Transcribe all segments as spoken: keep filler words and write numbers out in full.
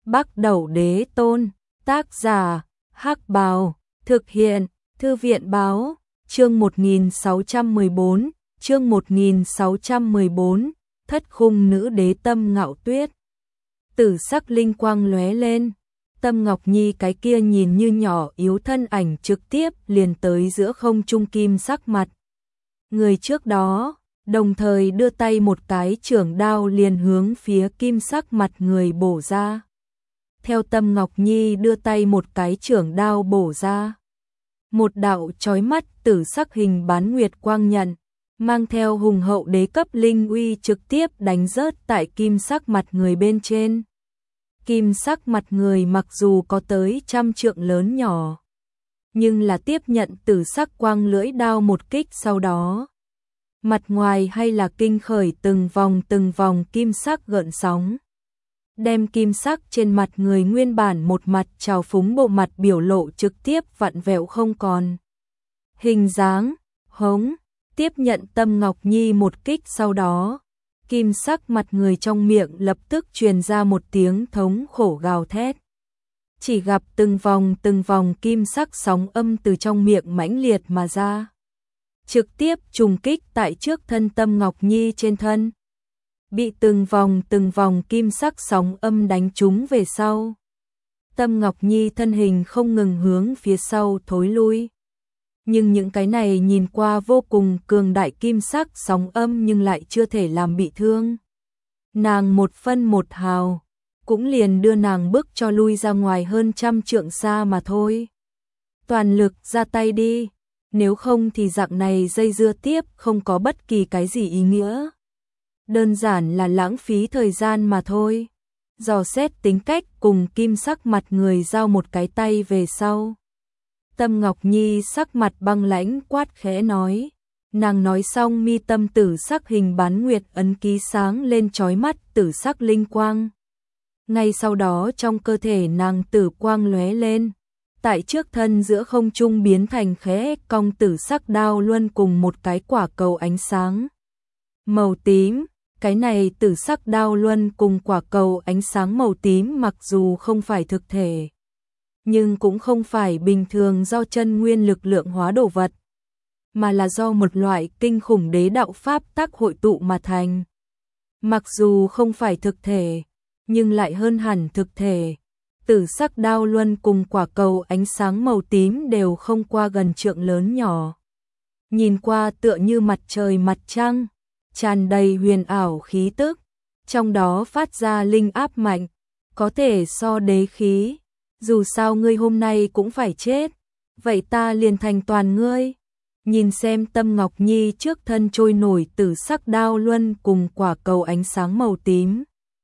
Bắc Đẩu Đế Tôn, tác giả, Hắc Bào, thực hiện, Thư viện báo, chương một nghìn sáu trăm mười bốn, chương một nghìn sáu trăm mười bốn, thất khung nữ đế Tâm Ngạo Tuyết. Tử sắc linh quang lóe lên, Tâm Ngọc Nhi cái kia nhìn như nhỏ yếu thân ảnh trực tiếp liền tới giữa không trung kim sắc mặt. Người trước đó, đồng thời đưa tay một cái chưởng đao liền hướng phía kim sắc mặt người bổ ra. Theo Tâm Ngọc Nhi đưa tay một cái chưởng đao bổ ra, một đạo chói mắt tử sắc hình bán nguyệt quang nhận, mang theo hùng hậu đế cấp linh uy trực tiếp đánh rớt tại kim sắc mặt người bên trên. Kim sắc mặt người mặc dù có tới trăm trượng lớn nhỏ, nhưng là tiếp nhận tử sắc quang lưỡi đao một kích sau đó. Mặt ngoài hay là kinh khởi từng vòng từng vòng kim sắc gợn sóng. Đem kim sắc trên mặt người nguyên bản một mặt trào phúng bộ mặt biểu lộ trực tiếp vặn vẹo không còn. Hình dáng, hống, tiếp nhận Tâm Ngọc Nhi một kích sau đó. Kim sắc mặt người trong miệng lập tức truyền ra một tiếng thống khổ gào thét. Chỉ gặp từng vòng từng vòng kim sắc sóng âm từ trong miệng mãnh liệt mà ra. Trực tiếp trùng kích tại trước thân Tâm Ngọc Nhi trên thân. Bị từng vòng từng vòng kim sắc sóng âm đánh trúng về sau. Tâm Ngọc Nhi thân hình không ngừng hướng phía sau thối lui. Nhưng những cái này nhìn qua vô cùng cường đại kim sắc sóng âm nhưng lại chưa thể làm bị thương. Nàng một phân một hào, cũng liền đưa nàng bước cho lui ra ngoài hơn trăm trượng xa mà thôi. Toàn lực ra tay đi, nếu không thì dạng này dây dưa tiếp không có bất kỳ cái gì ý nghĩa. Đơn giản là lãng phí thời gian mà thôi. Dò xét tính cách cùng kim sắc mặt người giao một cái tay về sau. Tâm Ngọc Nhi sắc mặt băng lãnh quát khẽ nói. Nàng nói xong mi tâm tử sắc hình bán nguyệt ấn ký sáng lên chói mắt tử sắc linh quang. Ngay sau đó trong cơ thể nàng tử quang lóe lên. Tại trước thân giữa không trung biến thành khẽ cong tử sắc đao luân cùng một cái quả cầu ánh sáng màu tím. Cái này tử sắc đao luân cùng quả cầu ánh sáng màu tím mặc dù không phải thực thể, nhưng cũng không phải bình thường do chân nguyên lực lượng hóa đồ vật, mà là do một loại kinh khủng đế đạo pháp tác hội tụ mà thành. Mặc dù không phải thực thể, nhưng lại hơn hẳn thực thể. Tử sắc đao luân cùng quả cầu ánh sáng màu tím đều không qua gần trượng lớn nhỏ. Nhìn qua tựa như mặt trời mặt trăng, tràn đầy huyền ảo khí tức, trong đó phát ra linh áp mạnh, có thể so đế khí. Dù sao ngươi hôm nay cũng phải chết, vậy ta liền thành toàn ngươi. Nhìn xem Tâm Ngọc Nhi trước thân trôi nổi tử sắc đao luân cùng quả cầu ánh sáng màu tím.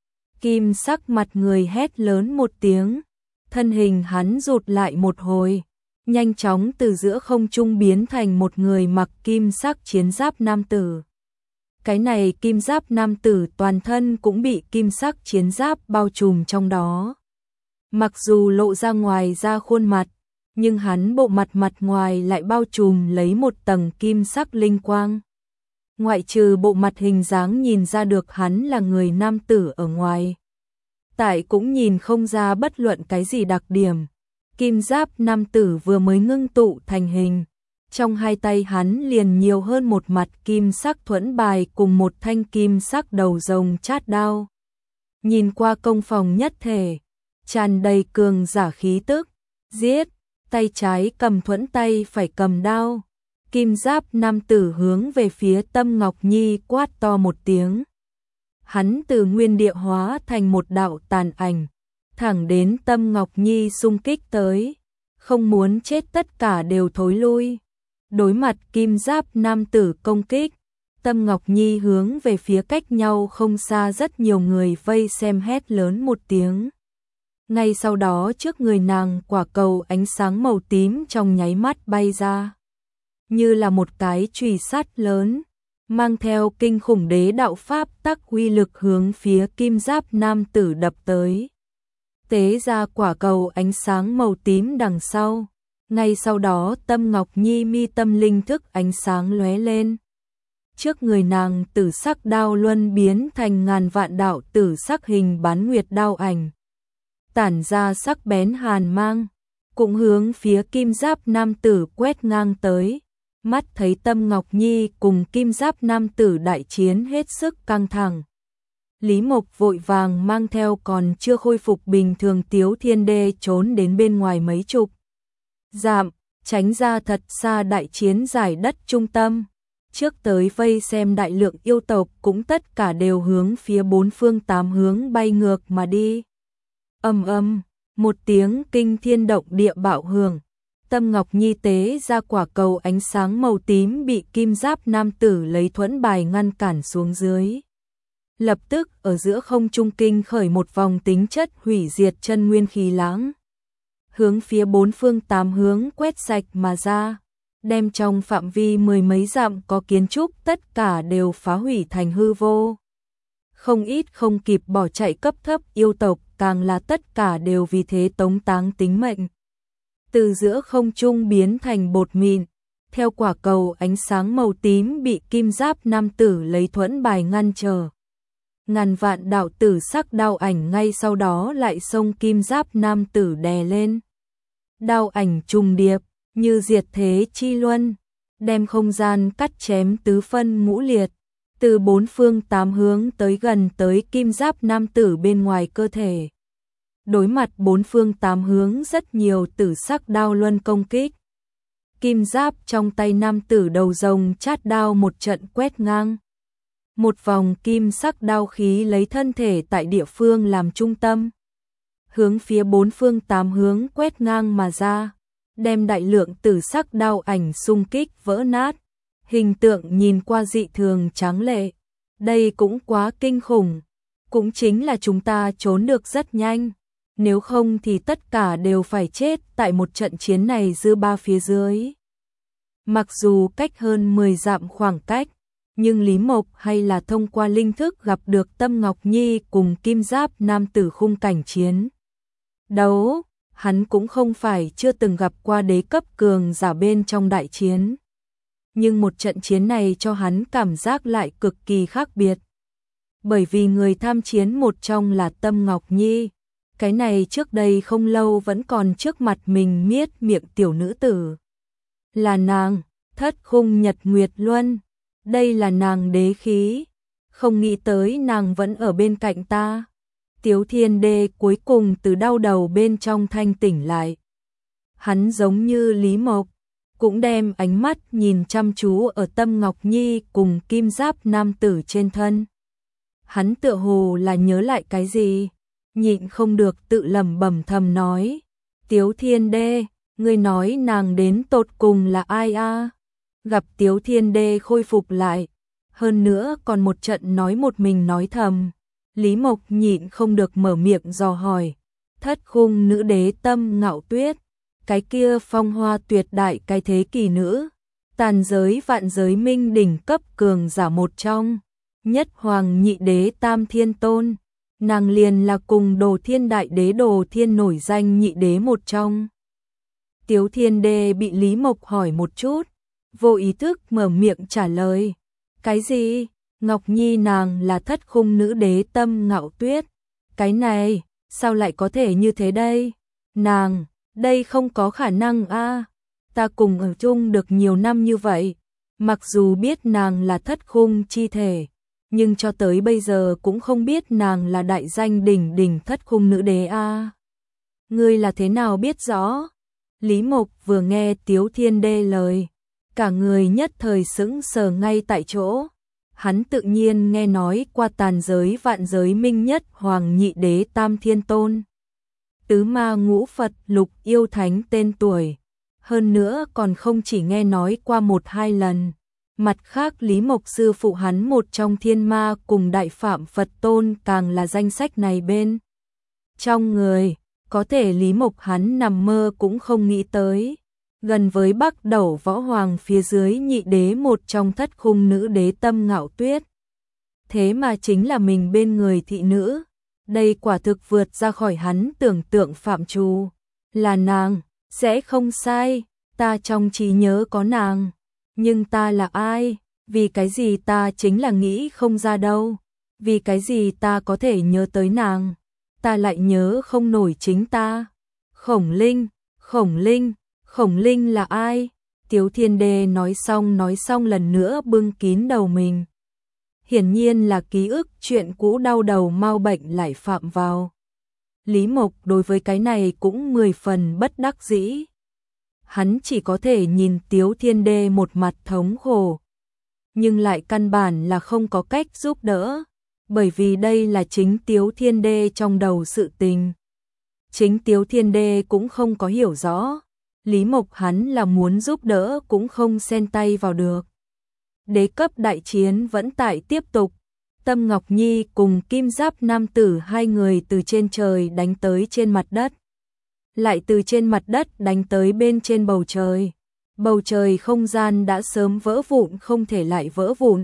Kim sắc mặt người hét lớn một tiếng, thân hình hắn rụt lại một hồi, nhanh chóng từ giữa không trung biến thành một người mặc kim sắc chiến giáp nam tử. Cái này kim giáp nam tử toàn thân cũng bị kim sắc chiến giáp bao trùm trong đó. Mặc dù lộ ra ngoài ra khuôn mặt, nhưng hắn bộ mặt mặt ngoài lại bao trùm lấy một tầng kim sắc linh quang. Ngoại trừ bộ mặt hình dáng nhìn ra được hắn là người nam tử ở ngoài, tại cũng nhìn không ra bất luận cái gì đặc điểm. Kim giáp nam tử vừa mới ngưng tụ thành hình, trong hai tay hắn liền nhiều hơn một mặt kim sắc thuẫn bài cùng một thanh kim sắc đầu rồng chát đao. Nhìn qua công phòng nhất thể, tràn đầy cường giả khí tức, giết, tay trái cầm thuẫn tay phải cầm đao. Kim giáp nam tử hướng về phía Tâm Ngọc Nhi quát to một tiếng. Hắn từ nguyên địa hóa thành một đạo tàn ảnh, thẳng đến Tâm Ngọc Nhi xung kích tới, không muốn chết tất cả đều thối lui. Đối mặt kim giáp nam tử công kích, Tâm Ngọc Nhi hướng về phía cách nhau không xa rất nhiều người vây xem hét lớn một tiếng. Ngay sau đó trước người nàng quả cầu ánh sáng màu tím trong nháy mắt bay ra. Như là một cái chùy sắt lớn, mang theo kinh khủng đế đạo pháp tắc uy lực hướng phía kim giáp nam tử đập tới. Tế ra quả cầu ánh sáng màu tím đằng sau. Ngay sau đó Tâm Ngọc Nhi mi tâm linh thức ánh sáng lóe lên. Trước người nàng tử sắc đao luân biến thành ngàn vạn đạo tử sắc hình bán nguyệt đao ảnh. tản ra sắc bén hàn mang, cũng hướng phía kim giáp nam tử quét ngang tới. Mắt thấy Tâm Ngọc Nhi cùng kim giáp nam tử đại chiến hết sức căng thẳng. Lý Mộc vội vàng mang theo còn chưa khôi phục bình thường Tiếu Thiên Đê trốn đến bên ngoài mấy chục dặm, tránh ra thật xa đại chiến giải đất trung tâm. Trước tới vây xem đại lượng yêu tộc cũng tất cả đều hướng phía bốn phương tám hướng bay ngược mà đi. Ầm ầm, một tiếng kinh thiên động địa bạo hưởng. Tâm Ngọc Nhi tế ra quả cầu ánh sáng màu tím bị kim giáp nam tử lấy thuẫn bài ngăn cản xuống dưới. Lập tức ở giữa không trung kinh khởi một vòng tính chất hủy diệt chân nguyên khí lãng. Hướng phía bốn phương tám hướng quét sạch mà ra, đem trong phạm vi mười mấy dặm có kiến trúc tất cả đều phá hủy thành hư vô. Không ít không kịp bỏ chạy cấp thấp yêu tộc càng là tất cả đều vì thế tống táng tính mệnh. Từ giữa không trung biến thành bột mịn, theo quả cầu ánh sáng màu tím bị kim giáp nam tử lấy thuẫn bài ngăn trở. Ngàn vạn đạo tử sắc đao ảnh ngay sau đó lại xông kim giáp nam tử đè lên. Đao ảnh trùng điệp, như diệt thế chi luân, đem không gian cắt chém tứ phân ngũ liệt, từ bốn phương tám hướng tới gần tới kim giáp nam tử bên ngoài cơ thể. Đối mặt bốn phương tám hướng rất nhiều tử sắc đao luân công kích. Kim giáp trong tay nam tử đầu rồng chát đao một trận quét ngang. Một vòng kim sắc đao khí lấy thân thể tại địa phương làm trung tâm, hướng phía bốn phương tám hướng quét ngang mà ra, đem đại lượng tử sắc đao ảnh xung kích vỡ nát. Hình tượng nhìn qua dị thường tráng lệ. Đây cũng quá kinh khủng. Cũng chính là chúng ta trốn được rất nhanh. Nếu không thì tất cả đều phải chết tại một trận chiến này dư ba phía dưới. Mặc dù cách hơn mười dặm khoảng cách, nhưng Lý Mộc hay là thông qua linh thức gặp được Tâm Ngọc Nhi cùng kim giáp nam tử khung cảnh chiến đấu. Hắn cũng không phải chưa từng gặp qua đế cấp cường giả bên trong đại chiến. Nhưng một trận chiến này cho hắn cảm giác lại cực kỳ khác biệt. Bởi vì người tham chiến một trong là Tâm Ngọc Nhi. Cái này trước đây không lâu vẫn còn trước mặt mình miết miệng tiểu nữ tử. Là nàng, Thất Khung Nhật Nguyệt Luân. Đây là nàng đế khí. Không nghĩ tới nàng vẫn ở bên cạnh ta. Tiếu Thiên Đê cuối cùng từ đau đầu bên trong thanh tỉnh lại. Hắn giống như Lý Mộc, cũng đem ánh mắt nhìn chăm chú ở Tâm Ngọc Nhi cùng kim giáp nam tử trên thân. Hắn tựa hồ là nhớ lại cái gì, nhịn không được tự lẩm bẩm thầm nói. Tiếu Thiên Đê, ngươi nói nàng đến tột cùng là ai a? Gặp Tiếu Thiên Đê khôi phục lại, hơn nữa còn một trận nói một mình nói thầm. Lý Mộc nhịn không được mở miệng dò hỏi. Thất khung nữ đế Tâm Ngạo Tuyết, cái kia phong hoa tuyệt đại cái thế kỷ nữ, tàn giới vạn giới minh đỉnh cấp cường giả một trong, nhất hoàng nhị đế Tam Thiên Tôn, nàng liền là cùng Đồ Thiên đại đế Đồ Thiên nổi danh nhị đế một trong. Tiếu Thiên Đê bị Lý Mộc hỏi một chút, vô ý thức mở miệng trả lời. Cái gì? Ngọc Nhi nàng là thất khung nữ đế Tâm Ngạo Tuyết. Cái này, sao lại có thể như thế đây? Nàng, đây không có khả năng a. Ta cùng ở chung được nhiều năm như vậy, mặc dù biết nàng là thất khung chi thể, nhưng cho tới bây giờ cũng không biết nàng là đại danh đỉnh đỉnh thất khung nữ đế a. Ngươi là thế nào biết rõ? Lý Mộc vừa nghe Tiếu Thiên Đê lời, cả người nhất thời sững sờ ngay tại chỗ. Hắn tự nhiên nghe nói qua tàn giới vạn giới minh nhất hoàng nhị đế Tam Thiên Tôn, tứ ma ngũ Phật lục yêu thánh tên tuổi. Hơn nữa còn không chỉ nghe nói qua một hai lần. Mặt khác Lý Mộc sư phụ hắn một trong thiên ma cùng đại phạm Phật Tôn càng là danh sách này bên trong người. Có thể Lý Mộc hắn nằm mơ cũng không nghĩ tới. Gần với Bắc Đẩu Võ Hoàng phía dưới nhị đế một trong thất khung nữ đế Tâm Ngạo Tuyết. Thế mà chính là mình bên người thị nữ. Đây quả thực vượt ra khỏi hắn tưởng tượng phạm trù. Là nàng, sẽ không sai, ta trong trí nhớ có nàng. Nhưng ta là ai? Vì cái gì ta chính là nghĩ không ra đâu? Vì cái gì ta có thể nhớ tới nàng? ta lại nhớ không nổi chính ta. Khổng Linh, Khổng Linh, Khổng Linh là ai? Tiếu Thiên Đê nói xong nói xong lần nữa bưng kín đầu mình. Hiển nhiên là ký ức chuyện cũ đau đầu mau bệnh lại phạm vào. Lý Mộc đối với cái này cũng mười phần bất đắc dĩ. Hắn chỉ có thể nhìn Tiếu Thiên Đê một mặt thống khổ, nhưng lại căn bản là không có cách giúp đỡ, bởi vì đây là chính Tiếu Thiên Đê trong đầu sự tình. Chính Tiếu Thiên Đê cũng không có hiểu rõ, Lý Mộc hắn là muốn giúp đỡ cũng không xen tay vào được. Đế cấp đại chiến vẫn tại tiếp tục. Tâm Ngọc Nhi cùng Kim Giáp nam tử hai người từ trên trời đánh tới trên mặt đất, lại từ trên mặt đất đánh tới bên trên bầu trời. Bầu trời không gian đã sớm vỡ vụn không thể lại vỡ vụn,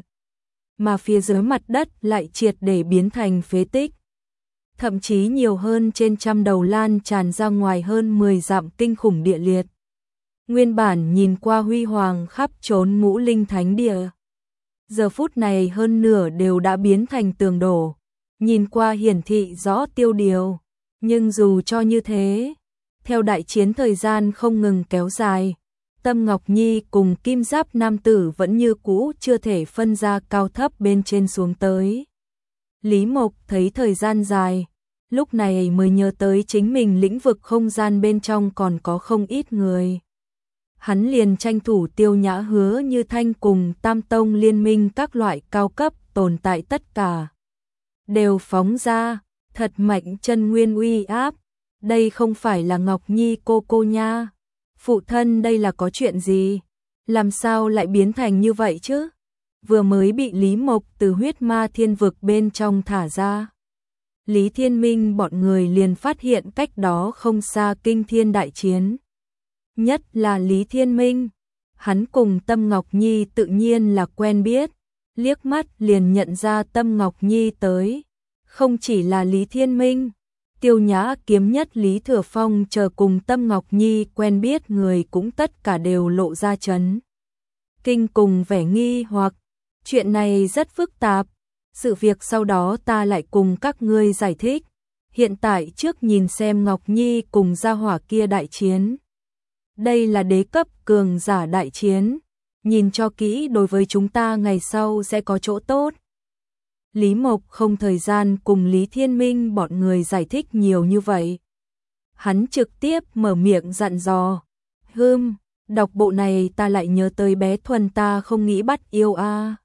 mà phía dưới mặt đất lại triệt để biến thành phế tích. Thậm chí nhiều hơn trên trăm đầu lan tràn ra ngoài hơn mười dặm kinh khủng địa liệt. Nguyên bản nhìn qua huy hoàng khắp trốn ngũ linh thánh địa, giờ phút này hơn nửa đều đã biến thành tường đổ, nhìn qua hiển thị rõ tiêu điều. Nhưng dù cho như thế, theo đại chiến thời gian không ngừng kéo dài, Tâm Ngọc Nhi cùng Kim Giáp nam tử vẫn như cũ chưa thể phân ra cao thấp bên trên xuống tới. Lý Mộc thấy thời gian dài, lúc này mới nhớ tới chính mình lĩnh vực không gian bên trong còn có không ít người. Hắn liền tranh thủ Tiêu Nhã Hứa Như Thanh cùng Tam Tông liên minh các loại cao cấp tồn tại tất cả đều phóng ra, thật mạnh chân nguyên uy áp. Đây không phải là Ngọc Nhi cô cô nha. Phụ thân đây là có chuyện gì? Làm sao lại biến thành như vậy chứ? Vừa mới bị Lý Mộc từ huyết ma thiên vực bên trong thả ra, Lý Thiên Minh bọn người liền phát hiện cách đó không xa kinh thiên đại chiến. Nhất là Lý Thiên Minh, hắn cùng Tâm Ngọc Nhi tự nhiên là quen biết, liếc mắt liền nhận ra Tâm Ngọc Nhi tới. Không chỉ là Lý Thiên Minh, Tiêu Nhã Kiếm Nhất Lý Thừa Phong chờ cùng Tâm Ngọc Nhi quen biết người cũng tất cả đều lộ ra chấn kinh cùng vẻ nghi hoặc. Chuyện này rất phức tạp, sự việc sau đó ta lại cùng các ngươi giải thích. Hiện tại trước nhìn xem Ngọc Nhi cùng gia hỏa kia đại chiến. Đây là đế cấp cường giả đại chiến, nhìn cho kỹ đối với chúng ta ngày sau sẽ có chỗ tốt. Lý Mộc không thời gian cùng Lý Thiên Minh bọn người giải thích nhiều như vậy. Hắn trực tiếp mở miệng dặn dò. Hừm, đọc bộ này ta lại nhớ tới bé Thuần ta không nghĩ bắt yêu a.